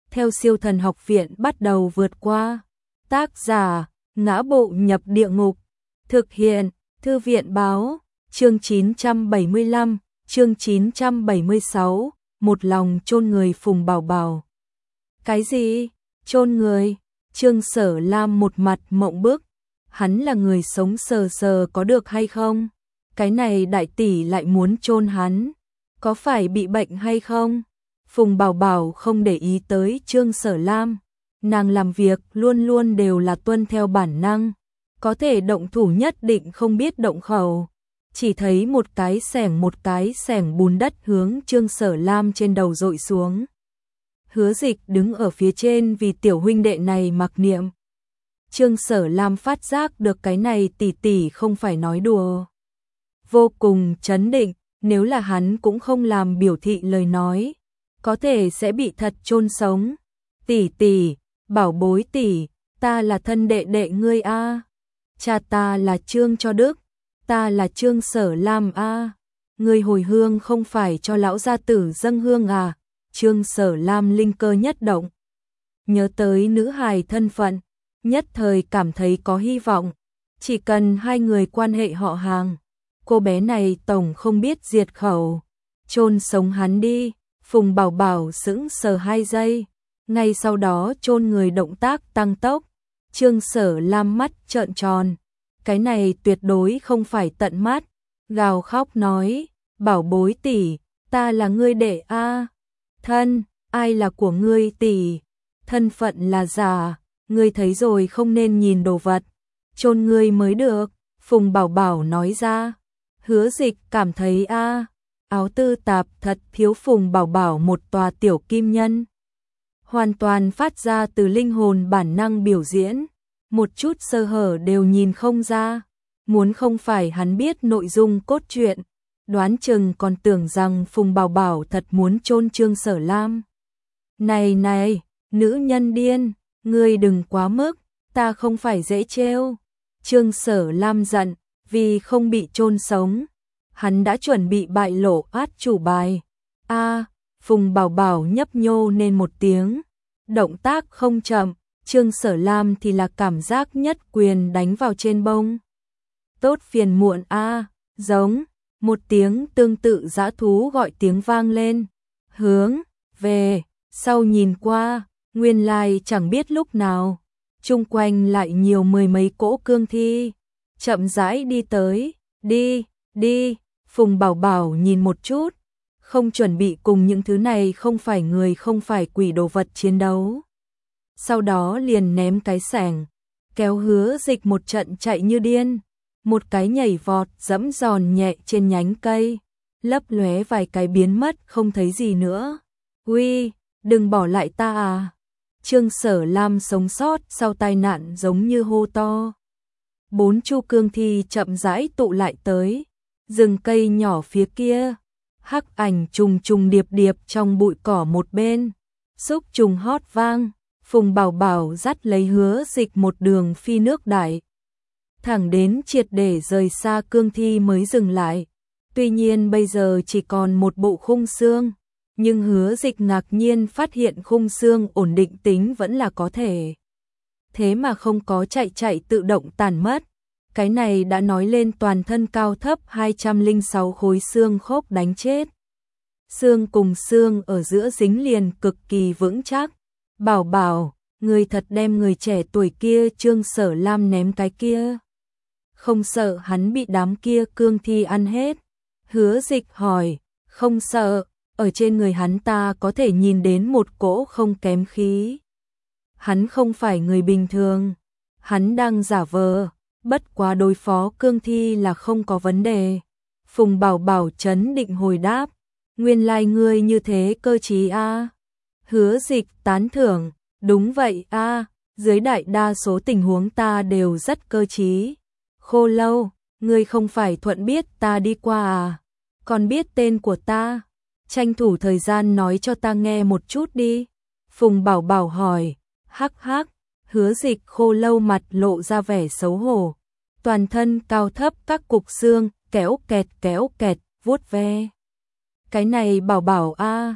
theo Siêu Thần Học Viện bắt đầu vượt qua. Tác giả: Ngã Bộ Nhập Địa Ngục. Thực hiện: Thư viện báo. Chương 975, chương 976, một lòng chôn người. Phùng Bảo Bảo. Cái gì? Chôn người? Trương Sở Lam một mặt mộng bức. Hắn là người sống sờ sờ có được hay không? Cái này đại tỷ lại muốn chôn hắn, có phải bị bệnh hay không? Phùng Bảo Bảo không để ý tới Trương Sở Lam, nàng làm việc luôn luôn đều là tuân theo bản năng, có thể động thủ nhất định không biết động khẩu. Chỉ thấy một cái xẻng bùn đất hướng Trương Sở Lam trên đầu dội xuống. Hứa Dịch đứng ở phía trên vì tiểu huynh đệ này mặc niệm. Trương Sở Lam phát giác được cái này tỷ tỷ không phải nói đùa. Vô cùng chấn định, nếu là hắn cũng không làm biểu thị lời nói, có thể sẽ bị thật chôn sống. Tỷ tỷ, bảo bối tỷ, ta là thân đệ đệ ngươi a. Cha ta là Trương Cho Đức, ta là Trương Sở Lam a. Ngươi hồi hương không phải cho lão gia tử dâng hương à? Trương Sở Lam linh cơ nhất động, nhớ tới nữ hài thân phận, nhất thời cảm thấy có hy vọng. Chỉ cần hai người quan hệ họ hàng, cô bé này tổng không biết diệt khẩu. Chôn sống hắn đi. Phùng Bảo Bảo sững sờ 2 giây, ngay sau đó chôn người động tác tăng tốc. Trương Sở Lam mắt trợn tròn, cái này tuyệt đối không phải tận mắt, gào khóc nói: "Bảo bối tỷ, ta là ngươi đệ a." "Thân, ai là của ngươi tỷ? Thân phận là giả, ngươi thấy rồi không nên nhìn đồ vật, chôn ngươi mới được." Phùng Bảo Bảo nói ra. Hứa Dịch cảm thấy áo tư tạp thật thiếu Phùng Bảo Bảo một tòa tiểu kim nhân. Hoàn toàn phát ra từ linh hồn bản năng biểu diễn, một chút sơ hở đều nhìn không ra. Muốn không phải hắn biết nội dung cốt truyện, đoán chừng còn tưởng rằng Phùng Bảo Bảo thật muốn chôn Trương Sở Lam. Này này, nữ nhân điên, ngươi đừng quá mức, ta không phải dễ trêu. Trương Sở Lam giận, vì không bị chôn sống, hắn đã chuẩn bị bại lộ át chủ bài. Phùng Bảo Bảo nhấp nhô nên một tiếng, động tác không chậm. Trương Sở Lam thì là cảm giác nhất quyền đánh vào trên bông. Tốt phiền muộn giống, một tiếng tương tự dã thú gọi tiếng vang lên, hướng về sau nhìn qua, nguyên lai chẳng biết lúc nào, chung quanh lại nhiều mười mấy cỗ cương thi, chậm rãi đi tới. Đi. Phùng Bảo Bảo nhìn một chút, không chuẩn bị cùng những thứ này không phải người không phải quỷ đồ vật chiến đấu. Sau đó liền ném cái xẻng, kéo Hứa Dịch một trận chạy như điên, một cái nhảy vọt dẫm giòn nhẹ trên nhánh cây, lấp lóe vài cái biến mất không thấy gì nữa. "Uy, đừng bỏ lại ta à." Trương Sở Lam sống sót sau tai nạn giống như hô to. 4 chu cương thi chậm rãi tụ lại tới rừng cây nhỏ phía kia, hắc ảnh trùng trùng điệp điệp trong bụi cỏ một bên, xúc trùng hót vang. Phùng Bảo Bảo dắt lấy Hứa Dịch một đường phi nước đại, thẳng đến triệt để rời xa cương thi mới dừng lại. Tuy nhiên bây giờ chỉ còn một bộ khung xương, nhưng Hứa Dịch ngạc nhiên phát hiện khung xương ổn định tính vẫn là có thể. Thế mà không có chạy tự động tàn mất. Cái này đã nói lên toàn thân cao thấp 206 khối xương khớp đánh chết. Xương cùng xương ở giữa dính liền cực kỳ vững chắc. Bảo Bảo, người thật đem người trẻ tuổi kia Trương Sở Lam ném cái kia, không sợ hắn bị đám kia cương thi ăn hết? Hứa Dịch hỏi. Không sợ, ở trên người hắn ta có thể nhìn đến một cỗ không kém khí. Hắn không phải người bình thường, hắn đang giả vờ, bất quá đối phó cương thi là không có vấn đề. Phùng Bảo Bảo trấn định hồi đáp. Nguyên lai ngươi như thế cơ trí a. Hứa Dịch tán thưởng. Đúng vậy a, dưới đại đa số tình huống ta đều rất cơ trí. Khô Lâu, ngươi không phải thuận biết ta đi qua à? Còn biết tên của ta? Tranh thủ thời gian nói cho ta nghe một chút đi. Phùng Bảo Bảo hỏi. Hắc hắc. Hứa Dịch Khô Lâu mặt lộ ra vẻ xấu hổ, toàn thân cao thấp các cục xương kéo kẹt vuốt ve. Cái này Bảo Bảo a,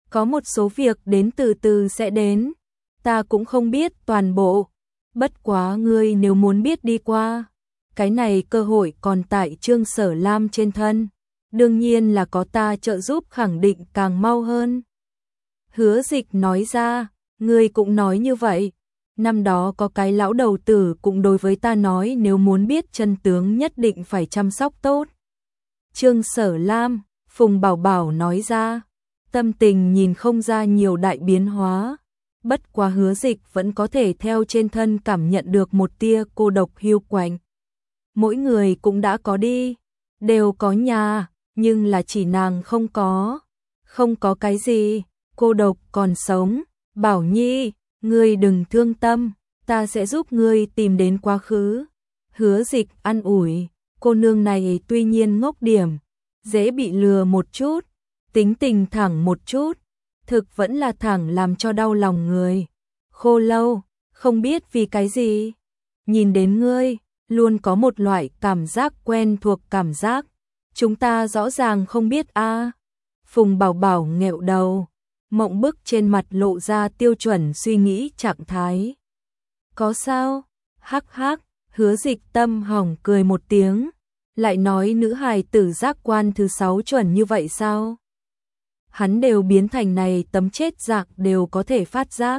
Có một số việc đến từ từ sẽ đến, ta cũng không biết toàn bộ, bất quá ngươi nếu muốn biết đi qua, cái này cơ hội còn tại Trương Sở Lam trên thân, đương nhiên là có ta trợ giúp khẳng định càng mau hơn. Hứa Dịch nói ra, ngươi cũng nói như vậy, năm đó có cái lão đầu tử cũng đối với ta nói nếu muốn biết chân tướng nhất định phải chăm sóc tốt. Trương Sở Lam, Phùng Bảo Bảo nói ra, tâm tình nhìn không ra nhiều đại biến hóa, bất quá Hứa Dịch vẫn có thể theo trên thân cảm nhận được một tia cô độc hiu quạnh. Mỗi người cũng đã có đi, đều có nhà, nhưng là chỉ nàng không có. Không có cái gì, cô độc còn sống, Bảo Nhi, ngươi đừng thương tâm, ta sẽ giúp ngươi tìm đến quá khứ. Hứa Dịch an ủi, cô nương này tuy nhiên ngốc điểm, dễ bị lừa một chút, tính tình thẳng một chút, thực vẫn là thẳng làm cho đau lòng người. Khô Lâu, không biết vì cái gì, nhìn đến ngươi, luôn có một loại cảm giác quen thuộc cảm giác, chúng ta rõ ràng không biết a. Phùng Bảo Bảo nghẹo đầu, mộng bức trên mặt lộ ra tiêu chuẩn suy nghĩ trạng thái. Có sao? Hắc hắc, Hứa Dịch tâm hỏng cười một tiếng, lại nói nữ hài tử giác quan thứ 6 chuẩn như vậy sao? Hắn đều biến thành này tấm chết dạng đều có thể phát giác.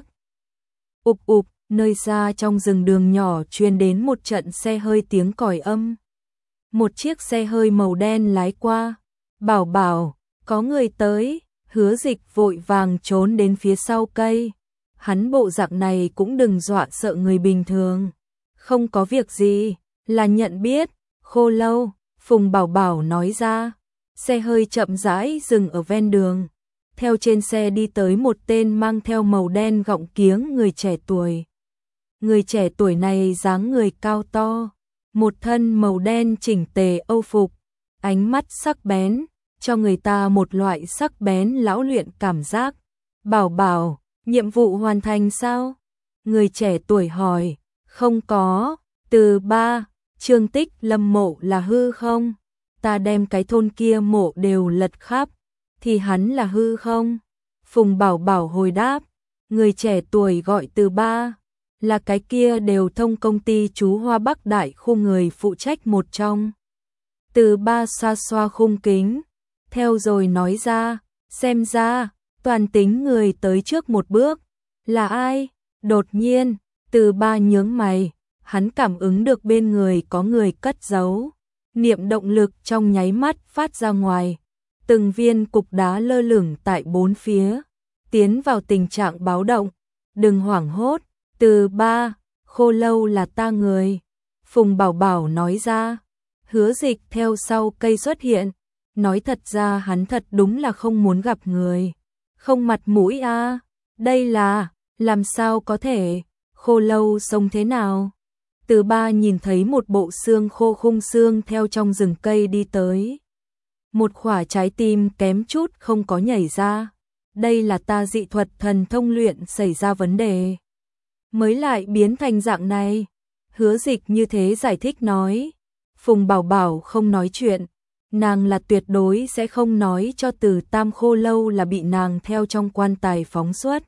Ục ục, nơi xa trong rừng đường nhỏ truyền đến một trận xe hơi tiếng còi âm. Một chiếc xe hơi màu đen lái qua. Bảo Bảo, có người tới. Hứa Dịch vội vàng trốn đến phía sau cây. Hắn bộ dạng này cũng đừng dọa sợ người bình thường. Không có việc gì, là nhận biết. Khô Lâu, Phùng Bảo Bảo nói ra. Xe hơi chậm rãi dừng ở ven đường. Theo trên xe đi tới một tên mang theo màu đen gọng kiếng người trẻ tuổi. Người trẻ tuổi này dáng người cao to, một thân màu đen chỉnh tề âu phục, ánh mắt sắc bén, cho người ta một loại sắc bén lão luyện cảm giác. Bảo Bảo, nhiệm vụ hoàn thành sao? Người trẻ tuổi hỏi. Không có. Từ 3, Trương Tích Lâm mộ là hư không? Ta đem cái thôn kia mộ đều lật khắp, thì hắn là hư không? Phùng Bảo Bảo hồi đáp. Người trẻ tuổi gọi Từ 3, là cái kia đều thông công ty chú Hoa Bắc Đại khu người phụ trách một trong. Từ 3 xoa xoa khung kính, theo rồi nói ra, xem ra, toàn tính người tới trước một bước. Là ai? Đột nhiên, Từ 3 nhướng mày, hắn cảm ứng được bên người có người cất giấu. Niệm động lực trong nháy mắt phát ra ngoài. Từng viên cục đá lơ lửng tại bốn phía, tiến vào tình trạng báo động. Đừng hoảng hốt, Từ 3, Khô Lâu là ta người. Phùng Bảo Bảo nói ra. Hứa Dịch theo sau cây xuất hiện. Nói thật ra hắn thật đúng là không muốn gặp người. Không mặt mũi a. Đây là, làm sao có thể, Khô Lâu sống thế nào? Từ 3 nhìn thấy một bộ xương khô khung xương theo trong rừng cây đi tới. Một khỏa trái tim kém chút không có nhảy ra. Đây là ta dị thuật thần thông luyện xảy ra vấn đề, mới lại biến thành dạng này. Hứa Dịch như thế giải thích nói. Phùng Bảo Bảo không nói chuyện, nàng là tuyệt đối sẽ không nói cho Từ Tam Khô Lâu là bị nàng theo trong quan tài phóng xuất.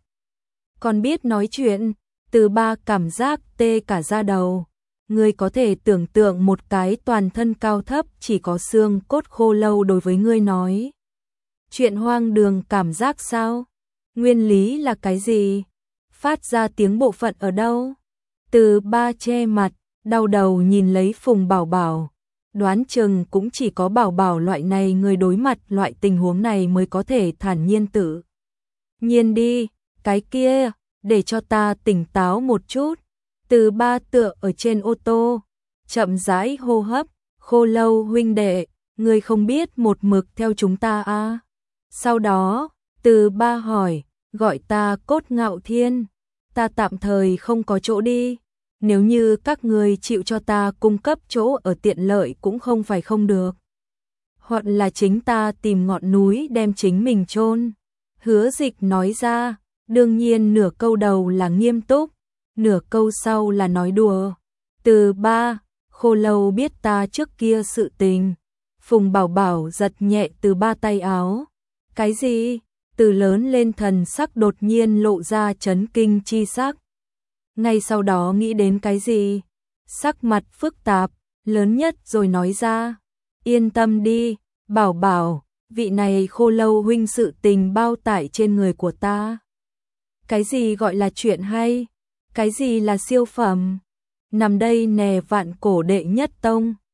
Còn biết nói chuyện, Từ 3 cảm giác tê cả da đầu. Ngươi có thể tưởng tượng một cái toàn thân cao thấp chỉ có xương cốt khô lâu đối với ngươi nói chuyện hoang đường cảm giác sao? Nguyên lý là cái gì? Phát ra tiếng bộ phận ở đâu? Từ 3 che mặt, đau đầu nhìn lấy Phùng Bảo Bảo. Đoán chừng cũng chỉ có Bảo Bảo loại này người đối mặt loại tình huống này mới có thể thản nhiên tự nhiên đi. Cái kia, để cho ta tỉnh táo một chút. Từ 3 tựa ở trên ô tô, chậm rãi hô hấp. Khô Lâu huynh đệ, ngươi không biết một mực theo chúng ta à? Sau đó, Từ 3 hỏi, gọi ta Cốt Ngạo Thiên. Ta tạm thời không có chỗ đi. Nếu như các ngươi chịu cho ta cung cấp chỗ ở tiện lợi cũng không phải không được. Hoặc là chính ta tìm ngọn núi đem chính mình chôn. Hứa Dịch nói ra, đương nhiên nửa câu đầu là nghiêm túc, nửa câu sau là nói đùa. Từ 3, Khô Lâu biết ta trước kia sự tình. Phùng Bảo Bảo giật nhẹ Từ 3 tay áo. Cái gì? từ lớn lên thần sắc đột nhiên lộ ra chấn kinh chi sắc. Ngay sau đó nghĩ đến cái gì? Sắc mặt phức tạp, lớn nhất rồi nói ra. Yên tâm đi, Bảo Bảo, vị này Khô Lâu huynh sự tình bao tải trên người của ta. Cái gì gọi là chuyện hay? Cái gì là siêu phẩm? Nằm đây nè vạn cổ đệ nhất tông.